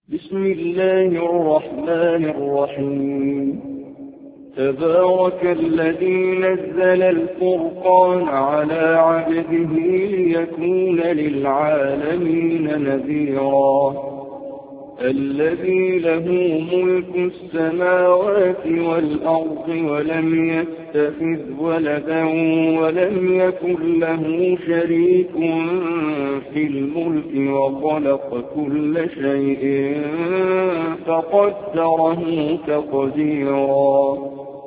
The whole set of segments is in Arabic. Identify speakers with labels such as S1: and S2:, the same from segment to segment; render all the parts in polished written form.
S1: بسم الله الرحمن الرحيم. تبارك الذي نزل الفرقان على عبده ليكون للعالمين نذيرا. الذي له ملك السماوات والأرض ولم يتخذ ولدا ولم يكن له شريك في الملك وخلق كل شيء فقدره تقديرا.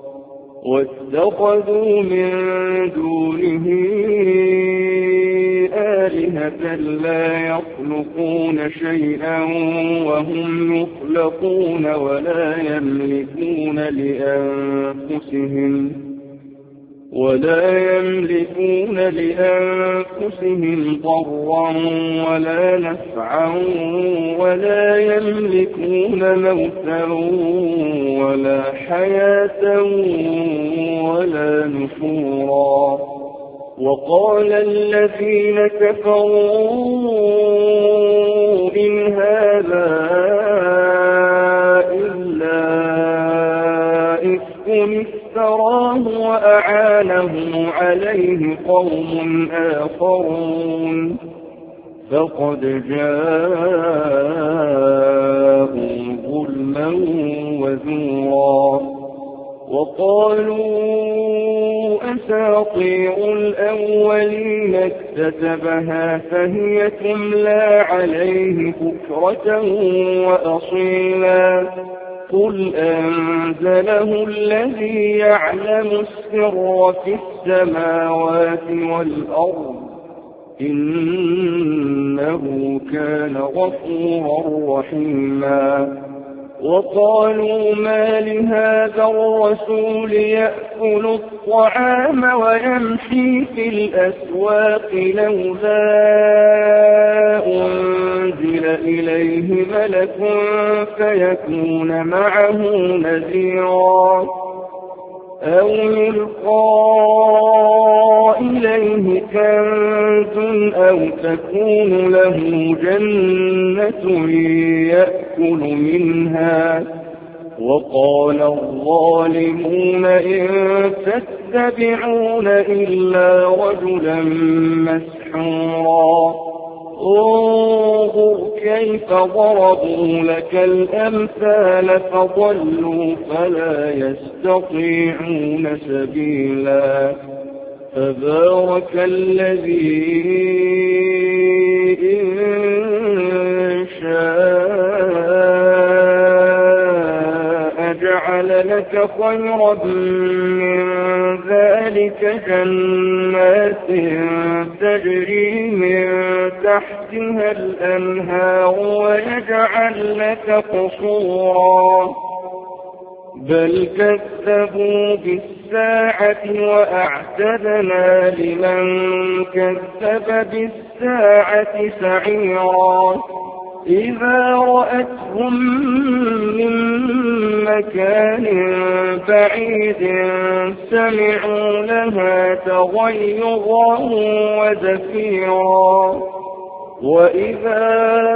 S1: واتخذوا من دونه آلهة لا يخلقون شيئا وهم يخلقون ولا يملكون لأنفسهم ضرا ولا نفعا ولا يملكون موتا ولا حياة ولا نشورا. وقال الذين كفروا إن هذا إلا إفك افتراه وأعانه عليه قوم آخرون فقد جاءوا ظلما وزورا. وقالوا أساطير الأولين اكتتبها فهي تملى عليه بكرة وأصيلا. قل أنزله الذي يعلم السر في السماوات والأرض إنه كان غفورا رحيما. وقالوا ما لهذا الرسول يأكل الطعام ويمشي في الأسواق لولا أنزل إليه ملك فيكون معه نذيرا أو يلقى إليه كنز أو تكون له جنة يأكل منها. وقال الظالمون إن تتبعون إلا رجلا مسحورا. انظر كيف ضربوا لك الأمثال فضلوا فلا يستطيعون سبيلا. تبارك الذي إن شاء جعل لك خيرا من ذلك جنات تجري من تحتها الأنهار ويجعل لك قصورا. بل كذبوا بالساعة وأعتدنا لمن كذب بالساعة سعيرا. إذا رأتهم من مكان بعيد سمعوا لها تغيظا وزفيرا. وإذا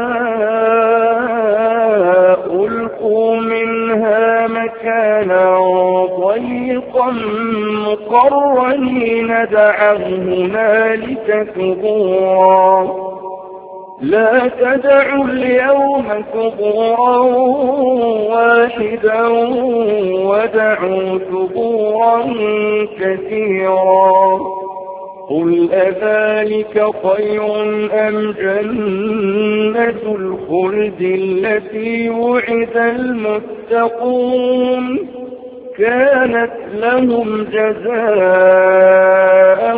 S1: ألقوا منها مكانا ضيقا مقرنين دعوا هنالك ثبورا. لا تدعوا اليوم ثبورا واحدا ودعوا ثبورا كثيرا. قل أذلك خير أم جنة الخلد التي وعد المتقون كانت لهم جزاء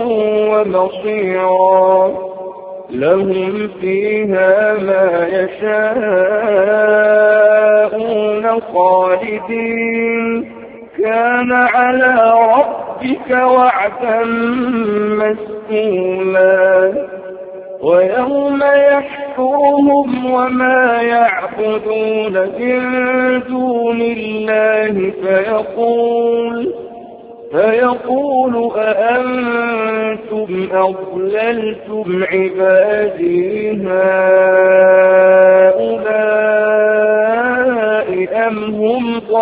S1: ومصيرا. لهم فيها ما يشاءون خالدين كان على ربك وعدا مسئولا. ويوم يحشرهم وما يعبدون من دون الله فيقول أأنتم أضللتم عبادي هؤلاء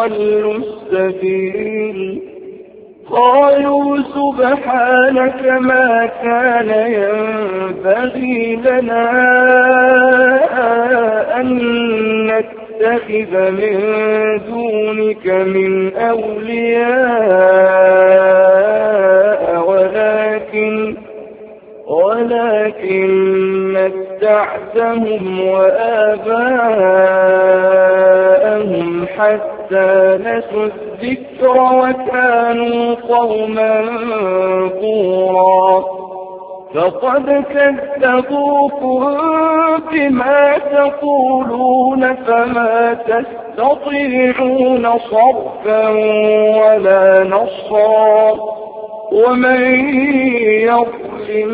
S1: أضل السبيل قالوا سبحانك ما كان ينبغي لنا أن نتخذ من دونك من أولياء ولكن متعتهم وآباءهم حتى نسوا الذكر وكانوا قوما بورا فقد كذبوكم بما تقولون فما تستطيعون صرفا ولا نصرا ومن يظلم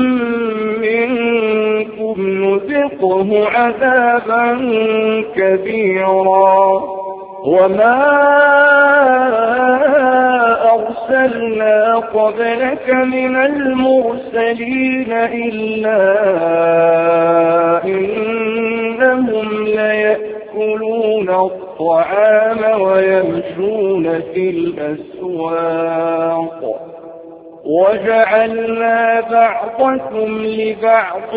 S1: منكم نذقه عذابا كبيرا وما أرسلنا قبلك من المرسلين إلا إنهم ليأكلون الطعام ويمشون في الأسواق وجعلنا بعضكم لبعض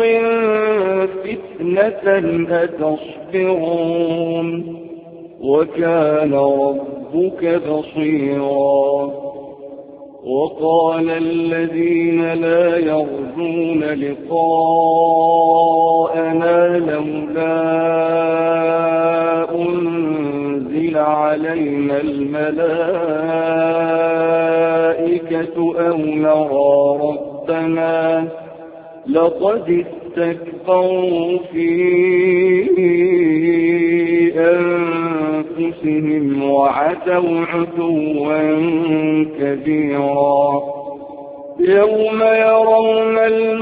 S1: فتنة أتصبرون وكان ربك بصيرا وقال الذين لا يرجون لقاءنا لولا أنزل علينا الملائكة أو نرى ربنا لقد استكبروا في أنفسهم وعتوا عتوا كبيرا يوم يرون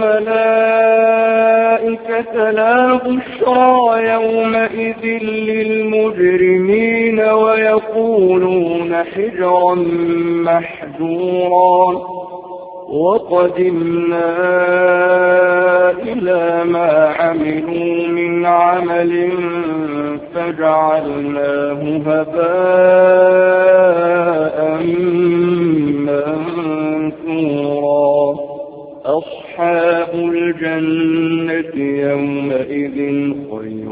S1: الملائكة لا بشرى يومئذ للمجرمين ويقولون حجرا محجورا وقدمنا إلى ما عملوا من عمل فجعلناه هباء منثورا أصحاب الجنة يومئذ خير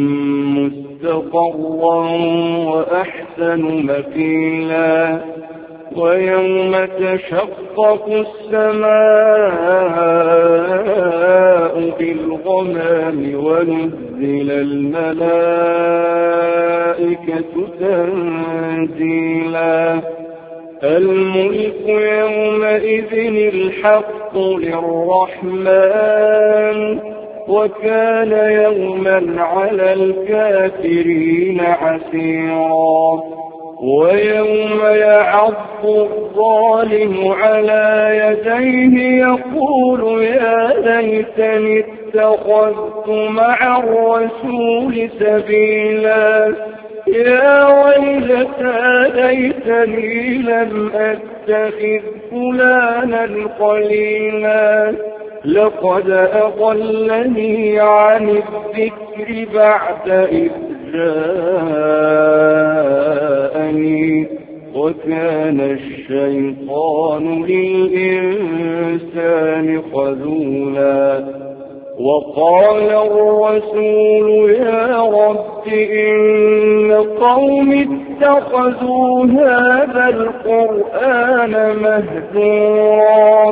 S1: مستقرا وأحسن مقيلا ويوم تشقق السماء بالغمام ونزل الملائكة تنزيلا الملك يومئذ الحق للرحمن وكان يوما على الكافرين عسيرا ويوم يعض الظالم على يديه يقول يا ليتني اتخذت مع الرسول سبيلا يا ويلتى ليتني لم أتخذ فلانا خليلا لقد أضلني عن الذكر بعد إذ جاءني وكان الشيطان للإنسان خذولا وقال الرسول يا رب إن قوم اتخذوا هذا القرآن مهجورا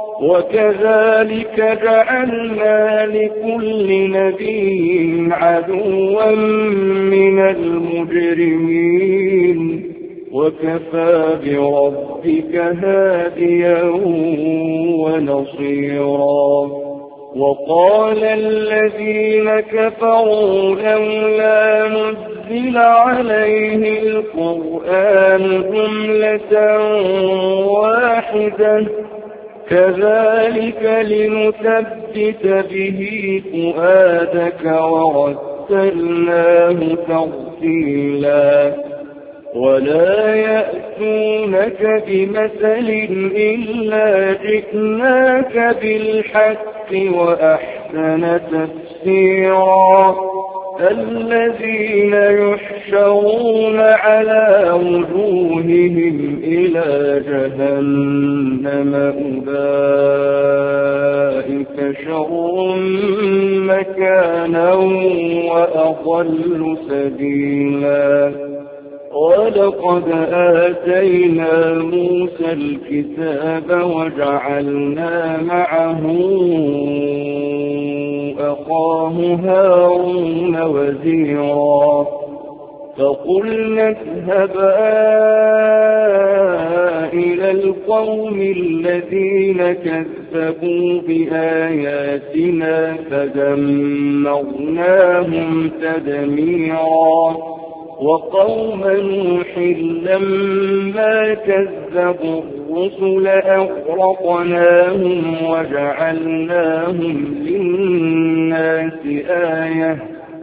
S1: وكذلك جعلنا لكل نبي عدوا من المجرمين وكفى بربك هاديا ونصيرا وقال الذين كفروا لولا نزل عليه القرآن جملة واحدة كذلك لنثبت به فؤادك ورتلناه ترتيلا ولا يأتونك بمثل إلا جئناك بالحق وأحسن تفسيرا الذين يحشرون على وجوههم إلى جهنم أولئك شر مكانا وأضل سبيلا ولقد آتينا موسى الكتاب وجعلنا معه أخاه هارون وزيرا فقلنا اذهبا إلى القوم الذين كذبوا بآياتنا فدمرناهم تدميرا وقوم نوح لما كذبوا الرسل أغرقناهم وجعلناهم للناس آية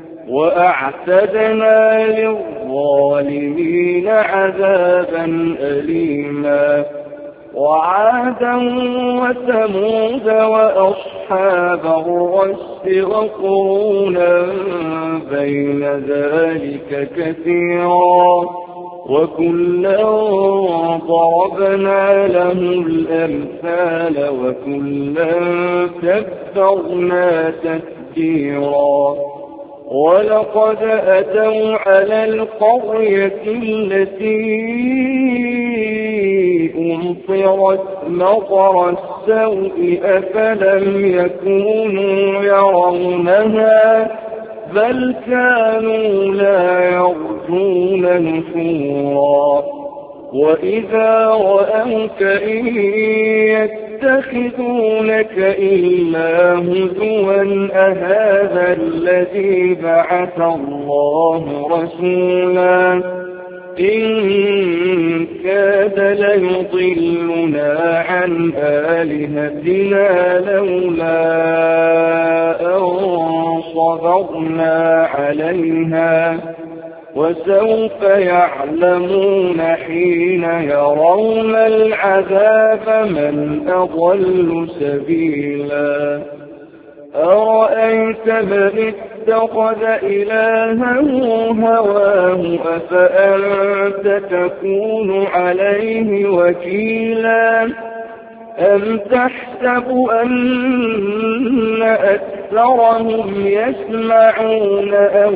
S1: وأعتدنا للظالمين عذابا أليما وعادا وثمود وأصحاب الرس وقرونا بين ذلك كثيرا وكلا ضربنا له الأمثال وكلا تبرنا تتبيرا ولقد أتوا على القرية التي أمطرت مطر السوء أفلم يكونوا يرونها بل كانوا لا يرجون نشورا وإذا رأوك إن يتخذونك إلا هزوا أهذا الذي بعث الله رسولا إن كاد ليضلنا عن آلهتنا لولا أن صبرنا عليها وسوف يعلمون حين يرون العذاب من أضل سبيلا أرأيت من اتخذ إلهه هواه أفأنت تكون عليه وكيلا أم تحسب أن أكثرهم يسمعون أو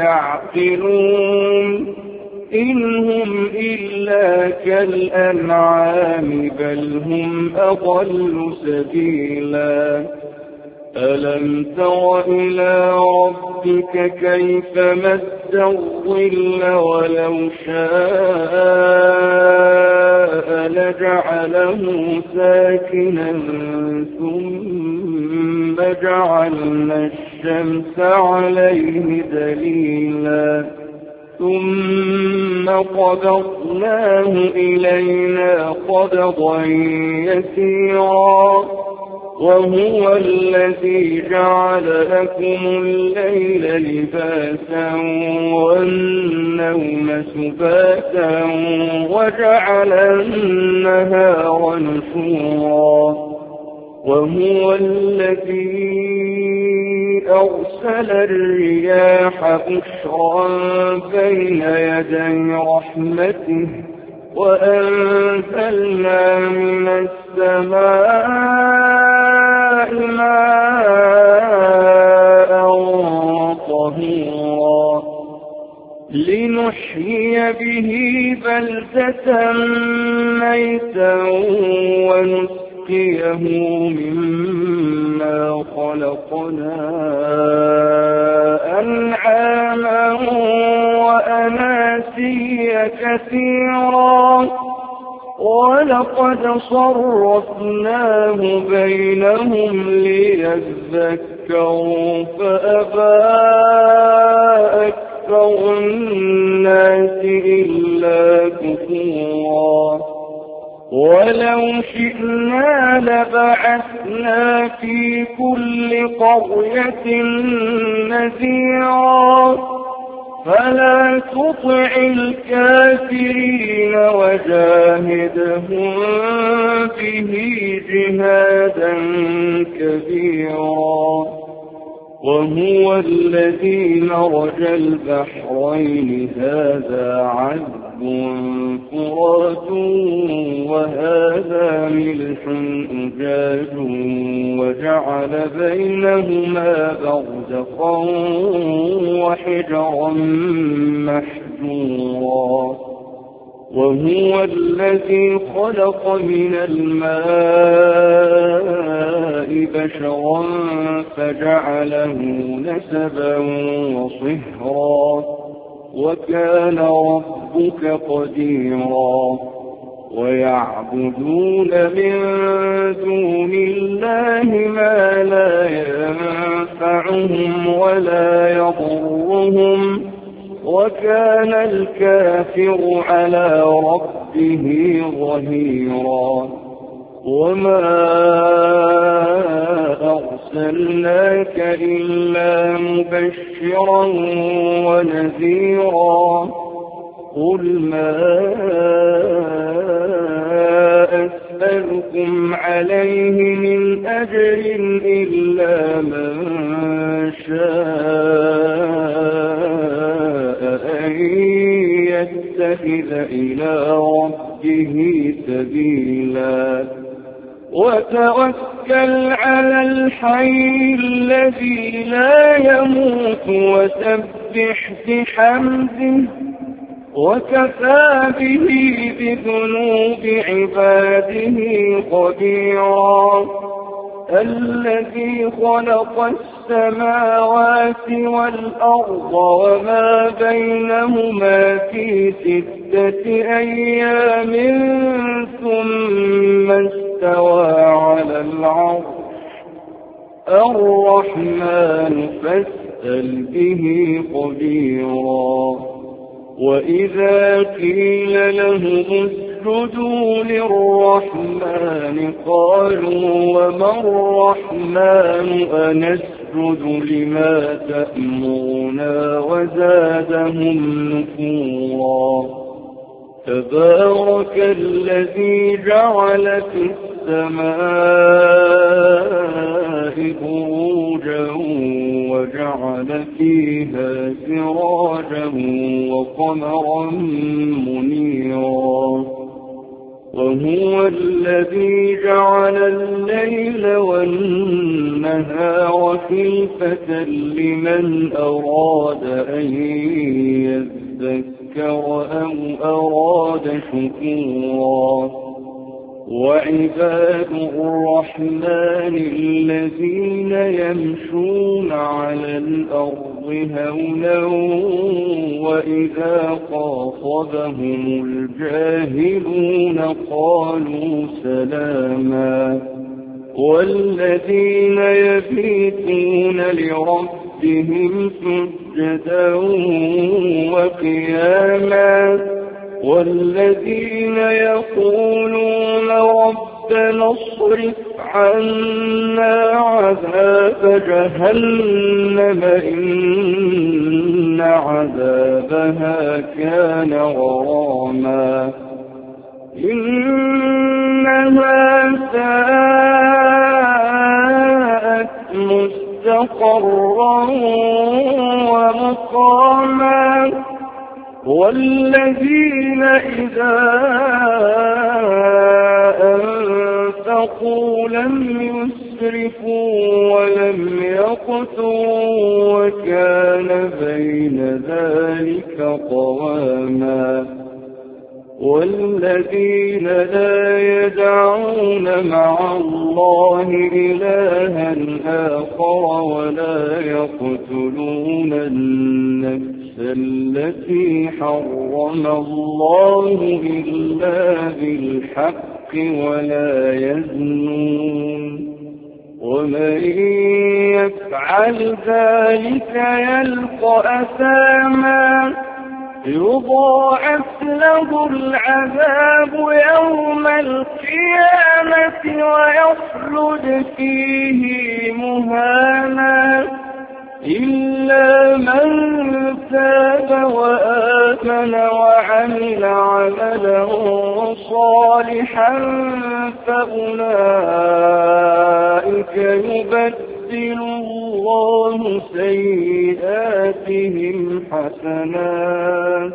S1: يعقلون إن هم إلا كالأنعام بل هم أضل سبيلا ألم تر إلى ربك كيف مد الظل ولو شاء لجعله ساكنا ثم جعلنا الشمس عليه دليلا ثم قبضناه إلينا قبضا يسيرا وهو الذي جعل لكم الليل لباسا والنوم سباتا وجعل النهار نشورا وهو الذي أرسل الرياح بشرا بين يدي رحمته وأنزلنا من السماء ماء طهورا لنحيي به بلدة ميتا ونسقيه مما خلقنا أنعاما وأناسيا كثيرا ولقد صرفناه بينهم ليذكروا فأبى أكثر الناس إلا كفورا ولو شئنا لبعثنا في كل قرية نذيرا فلا تطع الكافرين وجاهدهم به جهادا كبيرا وهو الذي مرج البحرين هذا عذب فرات وهذا ملح أجاج وجعل بينهما برزخا وحجرا محجورا وهو الذي خلق من الماء بشرا فجعله نسبا وصهرا وكان ربك قديرا ويعبدون من دون الله ما لا ينفعهم ولا يضرهم وكان الكافر على ربه ظهيرا وما أرسلناك إلا مبشرا ونذيرا قل ما أسألكم عليه من أجر إلا من شاء أن يتخذ إلى ربه سبيلا وتوكل على الحي الذي لا يموت وسبح بحمده وكفى به بذنوب عباده خبيرا الذي خلق السماوات والأرض وما بينهما في 6 أيام ثم استوى على العرش الرحمن فاسأل به خبيرا وإذا قيل لهم اسجدوا للرحمن قالوا وما الرحمن أنسجد لما تأمرنا وزادهم نفورا تبارك الذي جعل في السماء بروجا وجعل فيها سراجا وقمرا منيرا وهو الذي جعل الليل والنهار خلفة لمن أراد أن يذكر أو أراد شكورا وعباد الرحمن الذين يمشون على الأرض هونا وإذا خاطبهم الجاهلون قالوا سلاما والذين يبيتون لربهم سجدا وقياما والذين يقولون ربنا اصرف عنا عذاب جهنم إن عذابها كان غراما إنها ساءت مستقرا ومقاما والذين إذا أنفقوا لم يسرفوا ولم يقتروا وكان بين ذلك قواما والذين لا يدعون مع الله إلها آخر ولا يقتلون النفس التي حرم الله إلا بالحق ولا يزنون ومن يفعل ذلك يلقى أثاما يضاعف له العذاب يوم القيامة ويخلد فيه مهانا إلا من تاب وآمن وعمل عملا صالحا فأولئك يبدل يبدل الله سيئاتهم حسنات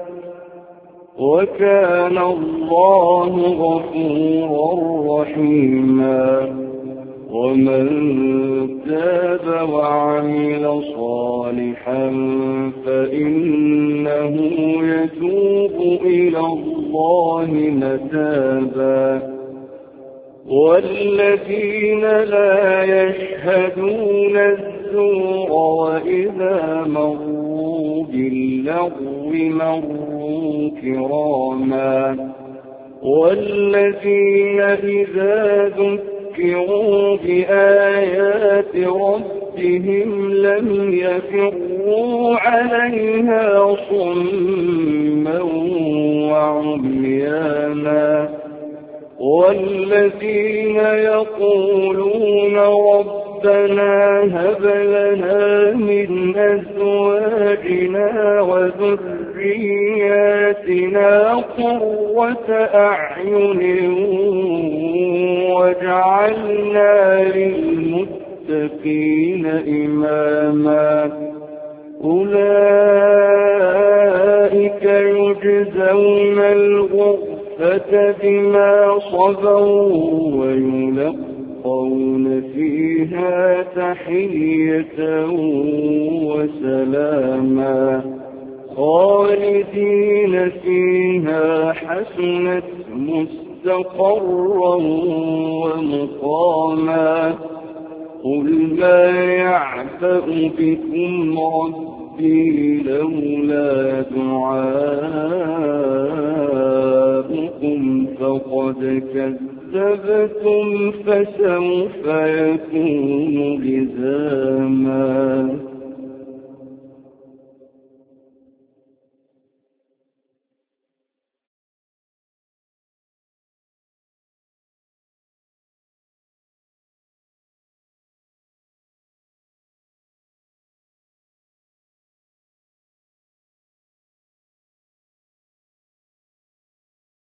S1: وكان الله غفورا رحيما ومن تاب وعمل صالحا فإنه يتوب إلى الله متابا والذين لا يشهدون الزور وإذا مروا باللغو مروا كراما والذين إذا ذكروا بآيات ربهم لم يخروا عليها صما وعميانا والذين يقولون ربنا هب لنا من أزواجنا وذرياتنا قرة أعين واجعلنا للمتقين إماما أولئك يجزون الغرفة بما صبروا ويلقون فيها تحية وسلاما خالدين فيها حسنت مستقرا ومقاما قل ما يعبأ بكم ربي لولا دعاؤكم فقد كذبتم فسوف يكون لزاما